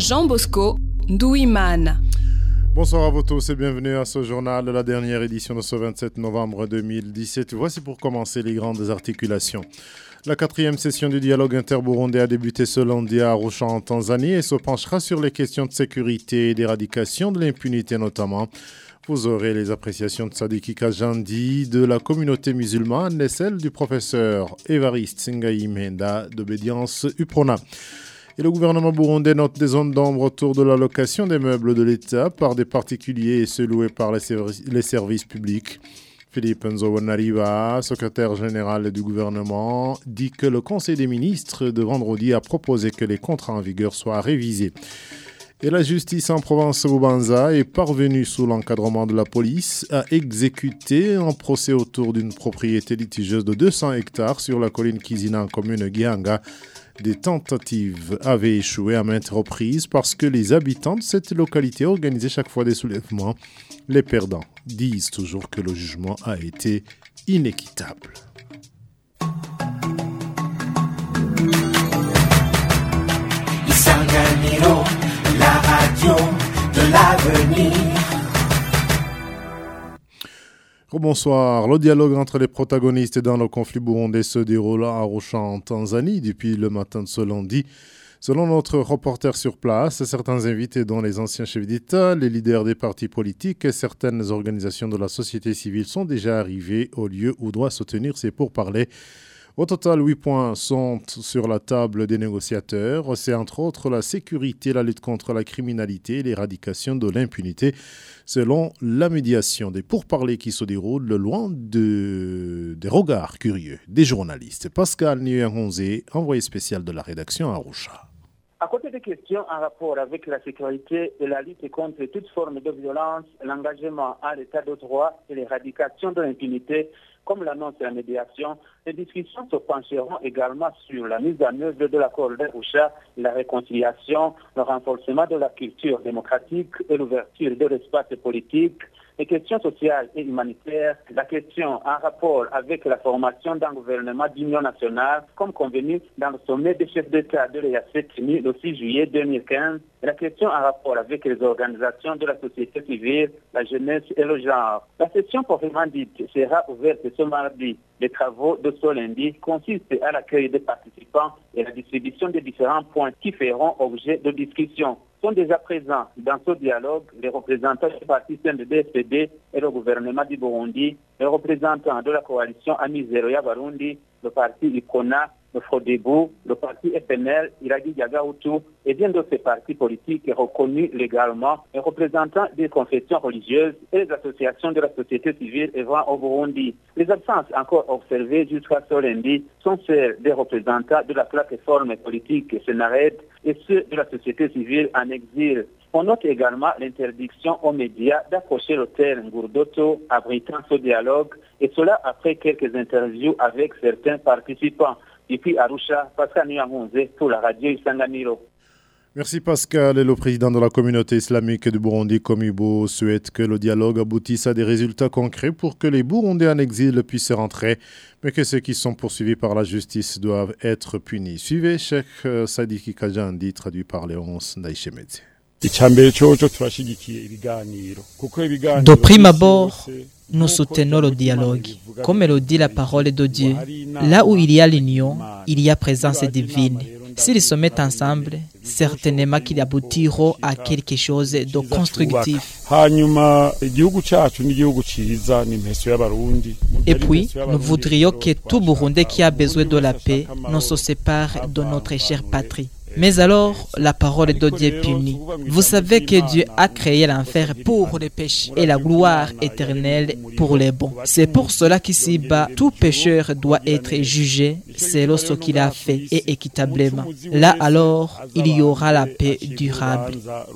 Jean Bosco Douimane. Bonsoir à vous tous et bienvenue à ce journal de la dernière édition de ce 27 novembre 2017. Voici pour commencer les grandes articulations. La 4e session du dialogue interburundais a débuté ce lundi à Arusha en Tanzanie et se penchera sur les questions de sécurité et d'éradication de l'impunité notamment. Vous aurez les appréciations de Sadiki Kajandi de la communauté musulmane et celles du professeur Évariste Sengai Mhenda d'Obédience UPRONA. Et le gouvernement burundais note des zones d'ombre autour de la location des meubles de l'État par des particuliers et ceux loués par les services publics. Philippe Nzobonariba, secrétaire général du gouvernement, dit que le Conseil des ministres de vendredi a proposé que les contrats en vigueur soient révisés. Et la justice en province Bubanza est parvenue, sous l'encadrement de la police, à exécuter un procès autour d'une propriété litigieuse de 200 hectares sur la colline Kizina en commune Gihanga. Des tentatives avaient échoué à maintes reprises parce que les habitants de cette localité organisaient chaque fois des soulèvements. Les perdants disent toujours que le jugement a été inéquitable. Isanganiro, la radio de l'avenir. Bonsoir. Le dialogue entre les protagonistes dans le conflit burundais se déroule à Arusha en Tanzanie depuis le matin de ce lundi. Selon notre reporter sur place, certains invités dont les anciens chefs d'État, les leaders des partis politiques et certaines organisations de la société civile sont déjà arrivés au lieu où doit se tenir ces pourparlers. Au total, 8 points sont sur la table des négociateurs. C'est entre autres la sécurité, la lutte contre la criminalité et l'éradication de l'impunité, selon la médiation des pourparlers qui se déroulent loin des regards curieux des journalistes. Pascal Nyuyangonze, envoyé spécial de la rédaction à Arusha. À côté des questions en rapport avec la sécurité et la lutte contre toute forme de violence, l'engagement à l'état de droit et l'éradication de l'impunité, comme l'annonce la médiation, les discussions se pencheront également sur la mise en œuvre de l'accord d'Arusha, la réconciliation, le renforcement de la culture démocratique et l'ouverture de l'espace politique, les questions sociales et humanitaires, la question en rapport avec la formation d'un gouvernement d'union nationale, comme convenu dans le sommet des chefs d'État de l'EAC tenu le 6 juillet 2015, et la question en rapport avec les organisations de la société civile, la jeunesse et le genre. La session proprement dite sera ouverte ce mardi. Les travaux de ce lundi consistent à l'accueil des participants et la distribution des différents points qui feront objet de discussion. Sont déjà présents dans ce dialogue les représentants du parti CNDD-FDD et le gouvernement du Burundi, les représentants de la coalition Amizero ya Barundi, le parti ICONA, le FRODEBU, le parti FNL, Iragi Yagautu et bien d'autres partis politiques reconnus légalement, les représentants des confessions religieuses et les associations de la société civile œuvrant au Burundi. Les absences encore observées jusqu'à ce lundi sont celles des représentants de la plateforme politique Senared et ceux de la société civile en exil. On note également l'interdiction aux médias d'approcher l'hôtel Ngurdoto abritant ce dialogue, et cela après quelques interviews avec certains participants. Depuis Arusha, Pascal Nyuyangonze pour la radio Isanganiro. Merci Pascal. Et le président de la communauté islamique du Burundi, Komibo, souhaite que le dialogue aboutisse à des résultats concrets pour que les Burundais en exil puissent rentrer, mais que ceux qui sont poursuivis par la justice doivent être punis. Suivez Cheikh Sadiki Kajandi, traduit par Léonce Ndaïchemedze. De prime abord, nous soutenons le dialogue. Comme le dit la parole de Dieu, là où il y a l'union, il y a présence divine. S'ils se mettent ensemble, certainement qu'ils aboutiront à quelque chose de constructif. Et puis, nous voudrions que tout Burundais qui a besoin de la paix ne se sépare de notre chère patrie. Mais alors, la parole de Dieu punit. Vous savez que Dieu a créé l'enfer pour les péchés et la gloire éternelle pour les bons. C'est pour cela qu'ici-bas, tout pécheur doit être jugé selon ce qu'il a fait et équitablement. Là alors, il y aura la paix durable.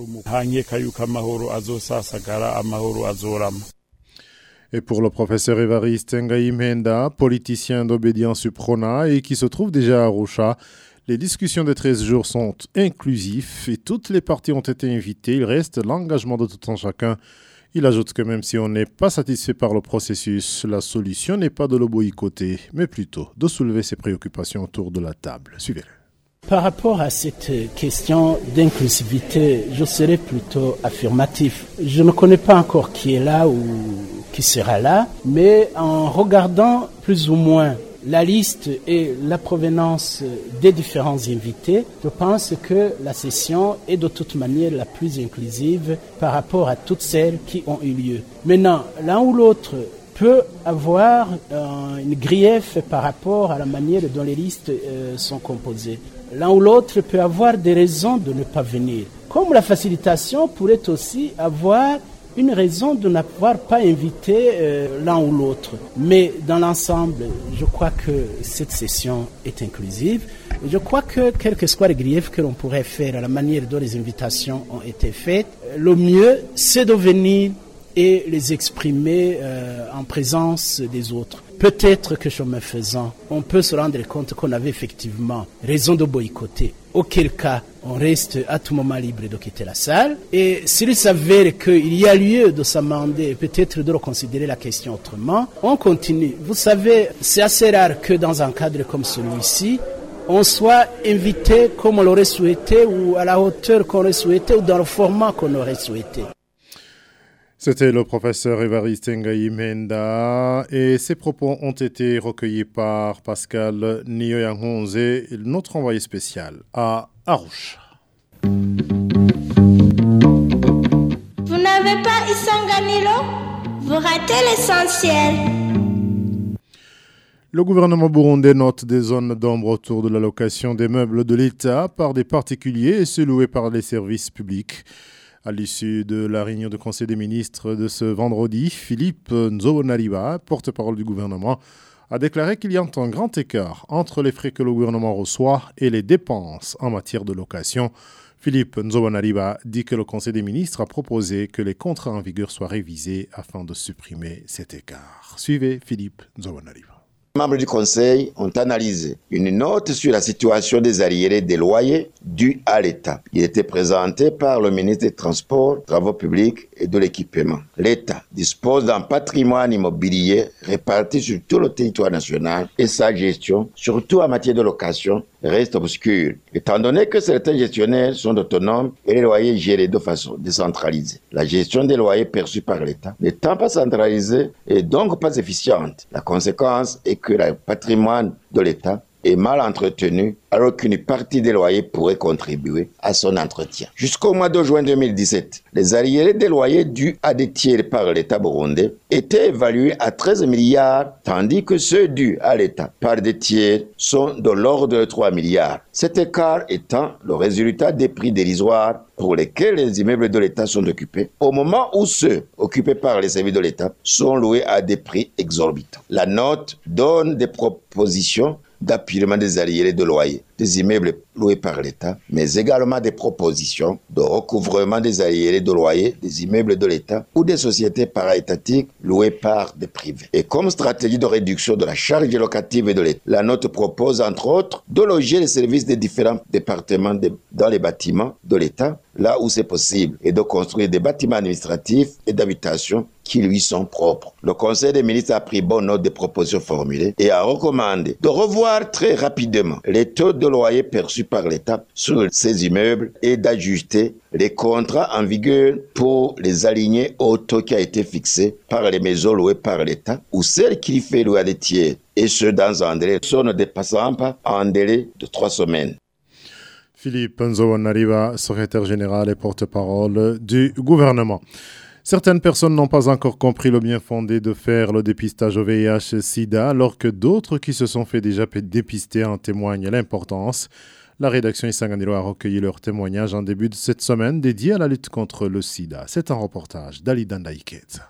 Et pour le professeur Évariste Sengai Mhenda, politicien d'Obédience UPRONA et qui se trouve déjà à Arusha, les discussions de 13 jours sont inclusives et toutes les parties ont été invitées. Il reste l'engagement de tout un chacun. Il ajoute que même si on n'est pas satisfait par le processus, la solution n'est pas de le boycotter, mais plutôt de soulever ses préoccupations autour de la table. Suivez-le. Par rapport à cette question d'inclusivité, je serais plutôt affirmatif. Je ne connais pas encore qui est là ou qui sera là, mais en regardant plus ou moins la liste et la provenance des différents invités, je pense que la session est de toute manière la plus inclusive par rapport à toutes celles qui ont eu lieu. Maintenant, l'un ou l'autre peut avoir une grief par rapport à la manière dont les listes sont composées. L'un ou l'autre peut avoir des raisons de ne pas venir. Comme la facilitation pourrait aussi avoir une raison de n'avoir pas invité l'un ou l'autre. Mais dans l'ensemble, je crois que cette session est inclusive. Je crois que, quels que soient les griefs que l'on pourrait faire à la manière dont les invitations ont été faites, le mieux, c'est de venir et les exprimer en présence des autres. Peut-être que chemin faisant, on peut se rendre compte qu'on avait effectivement raison de boycotter. Auquel cas, on reste à tout moment libre de quitter la salle. Et s'il s'avère qu'il y a lieu de s'amender, peut-être de reconsidérer la question autrement, on continue. Vous savez, c'est assez rare que dans un cadre comme celui-ci, on soit invité comme on l'aurait souhaité ou à la hauteur qu'on aurait souhaité ou dans le format qu'on aurait souhaité. C'était le professeur Évariste Ngaï Menda et ses propos ont été recueillis par Pascal Nioyangonze, notre envoyé spécial à Arouche. Vous n'avez pas Isanganilo? Vous ratez l'essentiel. Le gouvernement burundais note des zones d'ombre autour de la location des meubles de l'État par des particuliers et ceux loués par les services publics. À l'issue de la réunion du Conseil des ministres de ce vendredi, Philippe Nzobonariba, porte-parole du gouvernement, a déclaré qu'il y a un grand écart entre les frais que le gouvernement reçoit et les dépenses en matière de location. Philippe Nzobonariba dit que le Conseil des ministres a proposé que les contrats en vigueur soient révisés afin de supprimer cet écart. Suivez Philippe Nzobonariba. Les membres du Conseil ont analysé une note sur la situation des arriérés des loyers dus à l'État. Il était présenté par le ministre des Transports, Travaux publics et de l'Équipement. L'État dispose d'un patrimoine immobilier réparti sur tout le territoire national et sa gestion, surtout en matière de location, reste obscure, étant donné que certains gestionnaires sont autonomes et les loyers gérés de façon décentralisée. La gestion des loyers perçus par l'État n'étant pas centralisée et donc pas efficiente. La conséquence est que le patrimoine de l'État est mal entretenu alors qu'une partie des loyers pourrait contribuer à son entretien. Jusqu'au mois de juin 2017, les arriérés des loyers dus à des tiers par l'État burundais étaient évalués à 13 milliards, tandis que ceux dus à l'État par des tiers sont de l'ordre de 3 milliards. Cet écart étant le résultat des prix dérisoires pour lesquels les immeubles de l'État sont occupés, au moment où ceux occupés par les services de l'État sont loués à des prix exorbitants. La note donne des propositions d'appuiement des arriérés de loyer des immeubles loués par l'État, mais également des propositions de recouvrement des arriérés de loyer des immeubles de l'État ou des sociétés para-étatiques louées par des privés. Et comme stratégie de réduction de la charge locative de l'État, la note propose entre autres de loger les services des différents départements dans les bâtiments de l'État, là où c'est possible, et de construire des bâtiments administratifs et d'habitation qui lui sont propres. Le Conseil des ministres a pris bonne note des propositions formulées et a recommandé de revoir très rapidement les taux de loyer perçus par l'État sur ces immeubles et d'ajuster les contrats en vigueur pour les aligner au taux qui a été fixé par les maisons louées par l'État ou celles qui fait louer à des tiers, et ce dans un délai ne dépassant pas un délai de 3 semaines. Philippe Nzobonariba, secrétaire général et porte-parole du gouvernement. Certaines personnes n'ont pas encore compris le bien fondé de faire le dépistage au VIH-Sida, alors que d'autres qui se sont fait déjà dépister en témoignent l'importance. La rédaction Isanganilo a recueilli leurs témoignages en début de cette semaine dédiée à la lutte contre le sida. C'est un reportage d'Ali Dandaïket.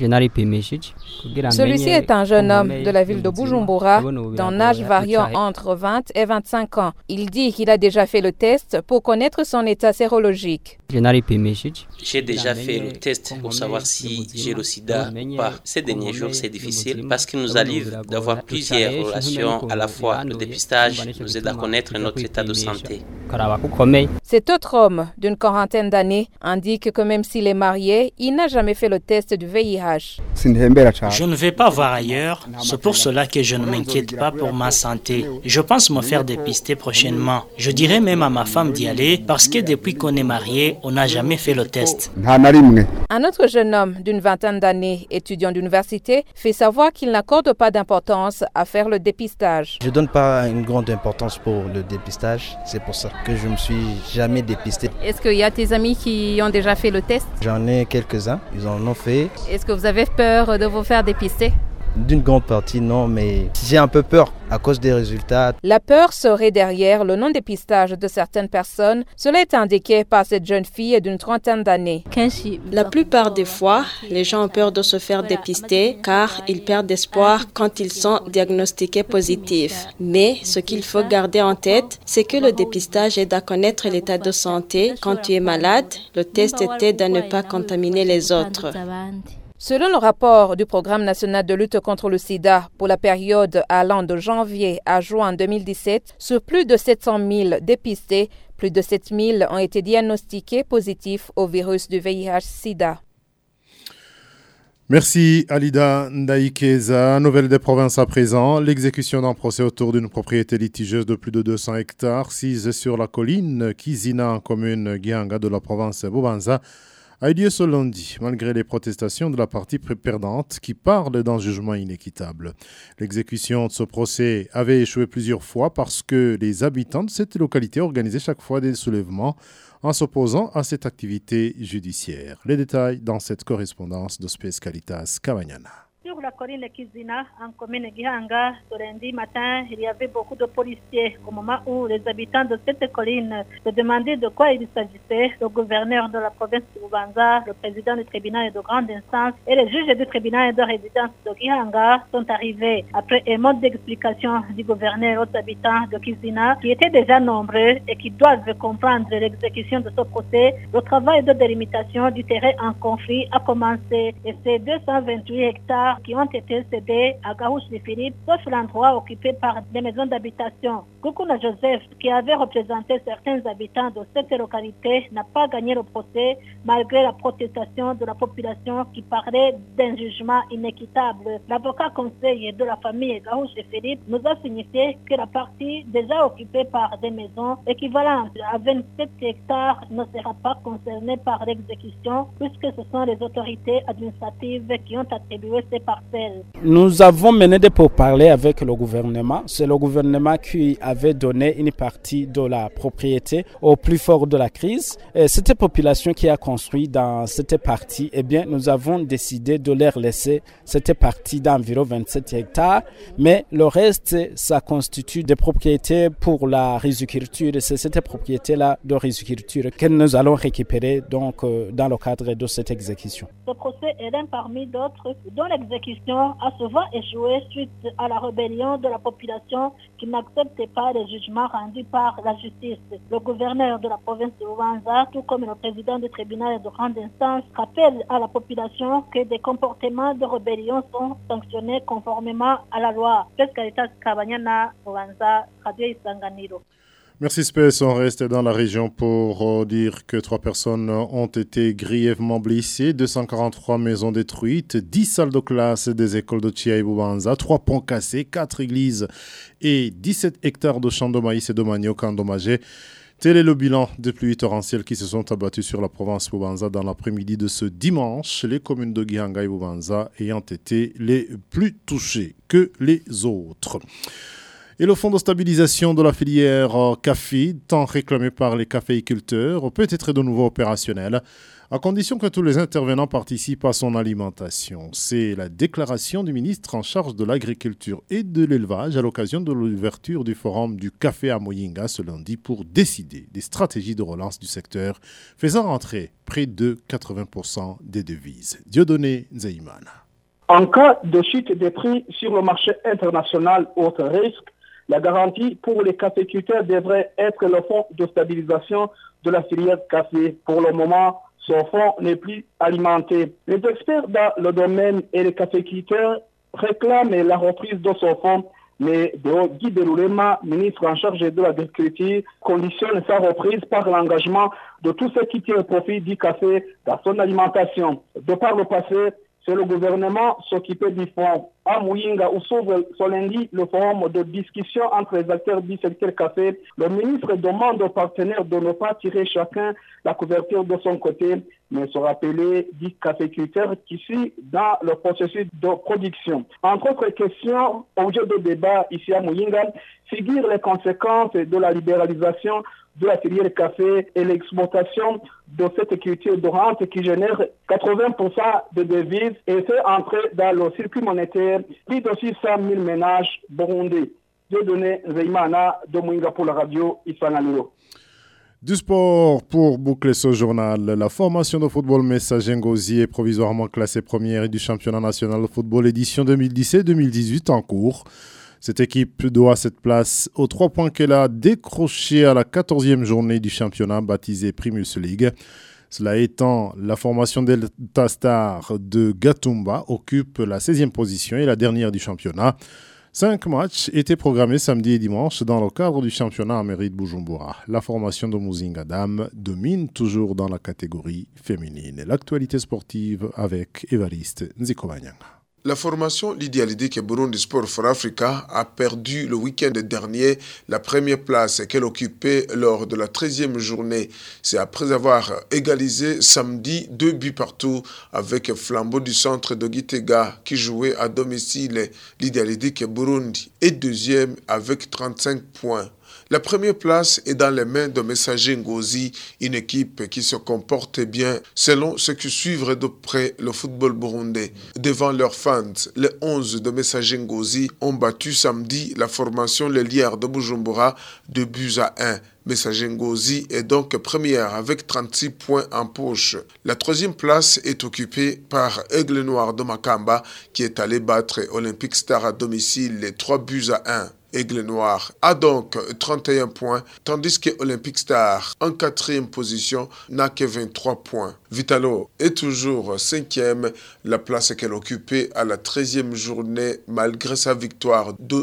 Celui-ci est un jeune homme de la ville de Bujumbura, d'un âge variant entre 20 et 25 ans. Il dit qu'il a déjà fait le test pour connaître son état sérologique. J'ai déjà fait le test pour savoir si j'ai le sida ou pas. Ces derniers jours, c'est difficile parce qu'il nous arrive d'avoir plusieurs relations à la fois. Le dépistage nous aide à connaître notre état de santé. Cet autre homme d'une quarantaine d'années indique que même s'il est marié, il n'a jamais fait le test du VIH. VIH. Je ne vais pas voir ailleurs, c'est pour cela que je ne m'inquiète pas pour ma santé. Je pense me faire dépister prochainement. Je dirais même à ma femme d'y aller parce que depuis qu'on est mariés, on n'a jamais fait le test. Un autre jeune homme d'une vingtaine d'années, étudiant d'université, fait savoir qu'il n'accorde pas d'importance à faire le dépistage. Je ne donne pas une grande importance pour le dépistage, c'est pour ça que je ne me suis jamais dépisté. Est-ce qu'il y a tes amis qui ont déjà fait le test? J'en ai quelques-uns, ils en ont fait. Est-ce que vous avez peur de vous faire dépister? D'une grande partie, non, mais j'ai un peu peur à cause des résultats. La peur serait derrière le non-dépistage de certaines personnes. Cela est indiqué par cette jeune fille d'une trentaine d'années. La plupart des fois, les gens ont peur de se faire dépister car ils perdent espoir quand ils sont diagnostiqués positifs. Mais ce qu'il faut garder en tête, c'est que le dépistage aide à connaître l'état de santé. Quand tu es malade, le test t'aide à ne pas contaminer les autres. Selon le rapport du Programme national de lutte contre le sida pour la période allant de janvier à juin 2017, sur plus de 700 000 dépistés, plus de 7 000 ont été diagnostiqués positifs au virus du VIH-Sida. Merci Alida Ndaïkeza. Nouvelle des provinces à présent. L'exécution d'un procès autour d'une propriété litigieuse de plus de 200 hectares sise sur la colline Kizina en commune Gihanga de la province Bubanza a eu lieu ce lundi, malgré les protestations de la partie perdante qui parle d'un jugement inéquitable. L'exécution de ce procès avait échoué plusieurs fois parce que les habitants de cette localité organisaient chaque fois des soulèvements en s'opposant à cette activité judiciaire. Les détails dans cette correspondance de Space Caritas Kabanyana. Sur la colline Kizina, en commune Gihanga, ce lundi matin, il y avait beaucoup de policiers. Au moment où les habitants de cette colline se demandaient de quoi il s'agissait, le gouverneur de la province de Bubanza, le président du tribunal de grande instance et les juges du tribunal de résidence de Gihanga sont arrivés. Après un mode d'explication du gouverneur aux habitants de Kizina, qui étaient déjà nombreux et qui doivent comprendre l'exécution de ce procès, le travail de délimitation du terrain en conflit a commencé et ces 228 hectares qui ont été cédés à Gahouche-les-Philippe, sauf l'endroit occupé par des maisons d'habitation. Koukouna Joseph, qui avait représenté certains habitants de cette localité, n'a pas gagné le procès malgré la protestation de la population qui parlait d'un jugement inéquitable. L'avocat conseiller de la famille Gahouche-les-Philippe nous a signifié que la partie déjà occupée par des maisons équivalentes à 27 hectares ne sera pas concernée par l'exécution puisque ce sont les autorités administratives qui ont attribué ces parcelles. Nous avons mené des pourparlers avec le gouvernement. C'est le gouvernement qui avait donné une partie de la propriété au plus fort de la crise. Et cette population qui a construit dans cette partie, eh bien, nous avons décidé de leur laisser cette partie d'environ 27 hectares. Mais le reste, ça constitue des propriétés pour la riziculture. C'est cette propriété-là de riziculture que nous allons récupérer donc, dans le cadre de cette exécution. Ce procès est l'un parmi d'autres dont l'exécution a souvent échoué suite à la rébellion de la population qui n'acceptait pas les jugements rendus par la justice. Le gouverneur de la province de Bubanza, tout comme le président du tribunal de grande instance, rappelle à la population que des comportements de rébellion sont sanctionnés conformément à la loi. Caritas Kabanyana, Bubanza, Radio Isanganiro. Merci Space. On reste dans la région pour dire que 3 personnes ont été grièvement blessées, 243 maisons détruites, 10 salles de classe des écoles de Tchia et Bubanza, 3 ponts cassés, 4 églises et 17 hectares de champs de maïs et de manioc endommagés. Tel est le bilan des pluies torrentielles qui se sont abattues sur la province Bubanza dans l'après-midi de ce dimanche. Les communes de Gihanga et Bubanza ayant été les plus touchées que les autres. Et le fonds de stabilisation de la filière café, tant réclamé par les caféiculteurs, peut être de nouveau opérationnel, à condition que tous les intervenants participent à son alimentation. C'est la déclaration du ministre en charge de l'agriculture et de l'élevage à l'occasion de l'ouverture du forum du café à Muyinga ce lundi pour décider des stratégies de relance du secteur, faisant rentrer près de 80% des devises. Dieudonné Nzeimana. En cas de chute des prix sur le marché international autre risque, la garantie pour les caféiculteurs devrait être le fonds de stabilisation de la filière café. Pour le moment, ce fonds n'est plus alimenté. Les experts dans le domaine et les caféiculteurs réclament la reprise de ce fonds, mais Guy Deloulema, ministre en charge de l'agriculture, conditionne sa reprise par l'engagement de tous ceux qui tirent profit du café dans son alimentation. De par le passé, C'est le gouvernement s'occuper du fonds. À Muyinga, où s'ouvre ce lundi le forum de discussion entre les acteurs du secteur café, le ministre demande aux partenaires de ne pas tirer chacun la couverture de son côté, mais se rappeler du caféiculteur qui suit dans le processus de production. Entre autres questions, objet de débat ici à Muyinga, figurent les conséquences de la libéralisation de la filière café et l'exploitation de cette culture de rente qui génère 80% de devises et fait entrer dans le circuit monétaire plus de 600 000 ménages burundais. Dieudonné Zeimana de Muyinga pour la radio Ifanalilo. Du sport pour boucler ce journal. La formation de football Messager Ngozi est provisoirement classée première du championnat national de football édition 2017-2018 en cours. Cette équipe doit cette place aux 3 points qu'elle a décrochés à la 14e journée du championnat baptisé Primus League. Cela étant, la formation Delta Star de Gatumba occupe la 16e position et la dernière du championnat. 5 matchs étaient programmés samedi et dimanche dans le cadre du championnat en mairie de Bujumbura. La formation de Muzinga Dam domine toujours dans la catégorie féminine. L'actualité sportive avec Évariste Nzikomanyanga. La formation Lydia Lidike Burundi Sport for Africa a perdu le week-end dernier la première place qu'elle occupait lors de la 13e journée. C'est après avoir égalisé samedi 2 buts partout avec Flambeau du centre de Gitega qui jouait à domicile. Lydia Lidike Burundi est deuxième avec 35 points. La première place est dans les mains de Messager Ngozi, une équipe qui se comporte bien selon ceux qui suivent de près le football burundais. Devant leurs fans, les 11 de Messager Ngozi ont battu samedi la formation Les Lières de Bujumbura 2-1. Messager Ngozi est donc première avec 36 points en poche. La 3e place est occupée par Aigle Noir de Makamba qui est allé battre Olympic Star à domicile 3-1. Aigle Noir a donc 31 points, tandis que Olympic Star, en 4e position, n'a que 23 points. Vitalo est toujours 5e, la place qu'elle occupait à la 13e journée malgré sa victoire de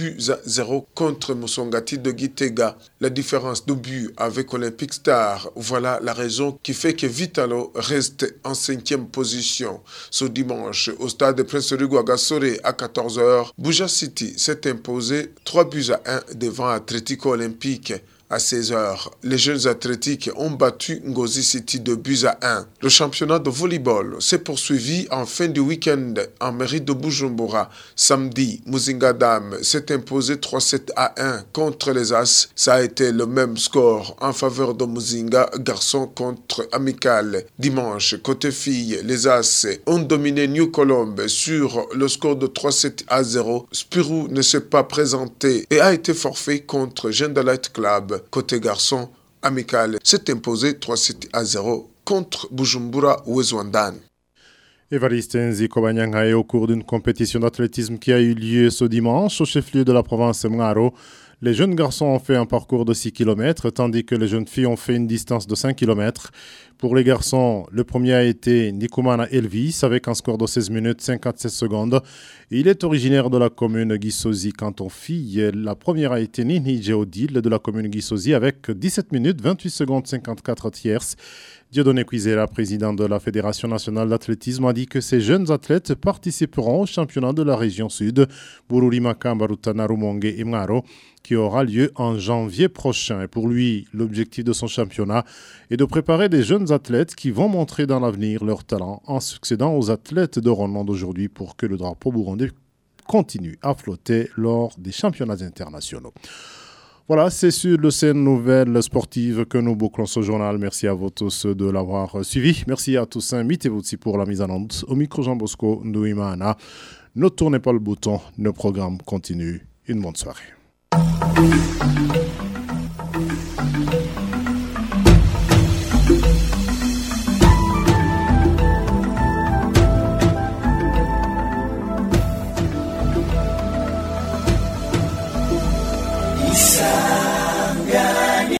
2-0 contre Musongati de Gitega. La différence de but avec Olympic Star, voilà la raison qui fait que Vitalo reste en 5e position. Ce dimanche, au stade Prince Rugwa Gasore à 14h, Buja City s'est imposé 3-1 devant Atlético Olympique. À 16h, les jeunes athlétiques ont battu Ngozi City 2-1. Le championnat de volleyball s'est poursuivi en fin du week-end en mairie de Bujumbura. Samedi, Muzinga Dam s'est imposé 3-1 contre les As. Ça a été le même score en faveur de Muzinga, garçon contre amical. Dimanche, côté filles, les As ont dominé New Colombe sur le score de 3-0. Spirou ne s'est pas présenté et a été forfait contre Gender Light Club. Côté garçon, amical s'est imposé 3-0 contre Bujumbura Wezwandan. Évariste Nzikomanyanga est au cours d'une compétition d'athlétisme qui a eu lieu ce dimanche au chef-lieu de la province Mngaro. Les jeunes garçons ont fait un parcours de 6 km, tandis que les jeunes filles ont fait une distance de 5 km. Pour les garçons, le premier a été Nikumana Elvis avec un score de 16 minutes 57 secondes. Il est originaire de la commune Gisozi. Quant aux filles, la première a été Nini Djeodil de la commune Gisozi avec 17 minutes 28 secondes 54 tierces. Dieudonné Kwizera, président de la Fédération nationale d'athlétisme, a dit que ces jeunes athlètes participeront au championnat de la région sud, Bururi Makamba, Rutana, Rumonge et Mngaro, qui aura lieu en janvier prochain. Et pour lui, l'objectif de son championnat est de préparer des jeunes athlètes qui vont montrer dans l'avenir leur talent en succédant aux athlètes de renom d'aujourd'hui pour que le drapeau burundais continue à flotter lors des championnats internationaux. Voilà, c'est sur le scène nouvelle sportive que nous bouclons ce journal. Merci à vous tous de l'avoir suivi. Merci à Toussaint Mitevutsi pour la mise en onde. Au micro Jean Bosco Ndouimana. Ne tournez pas le bouton, nos programmes continuent. Une bonne soirée.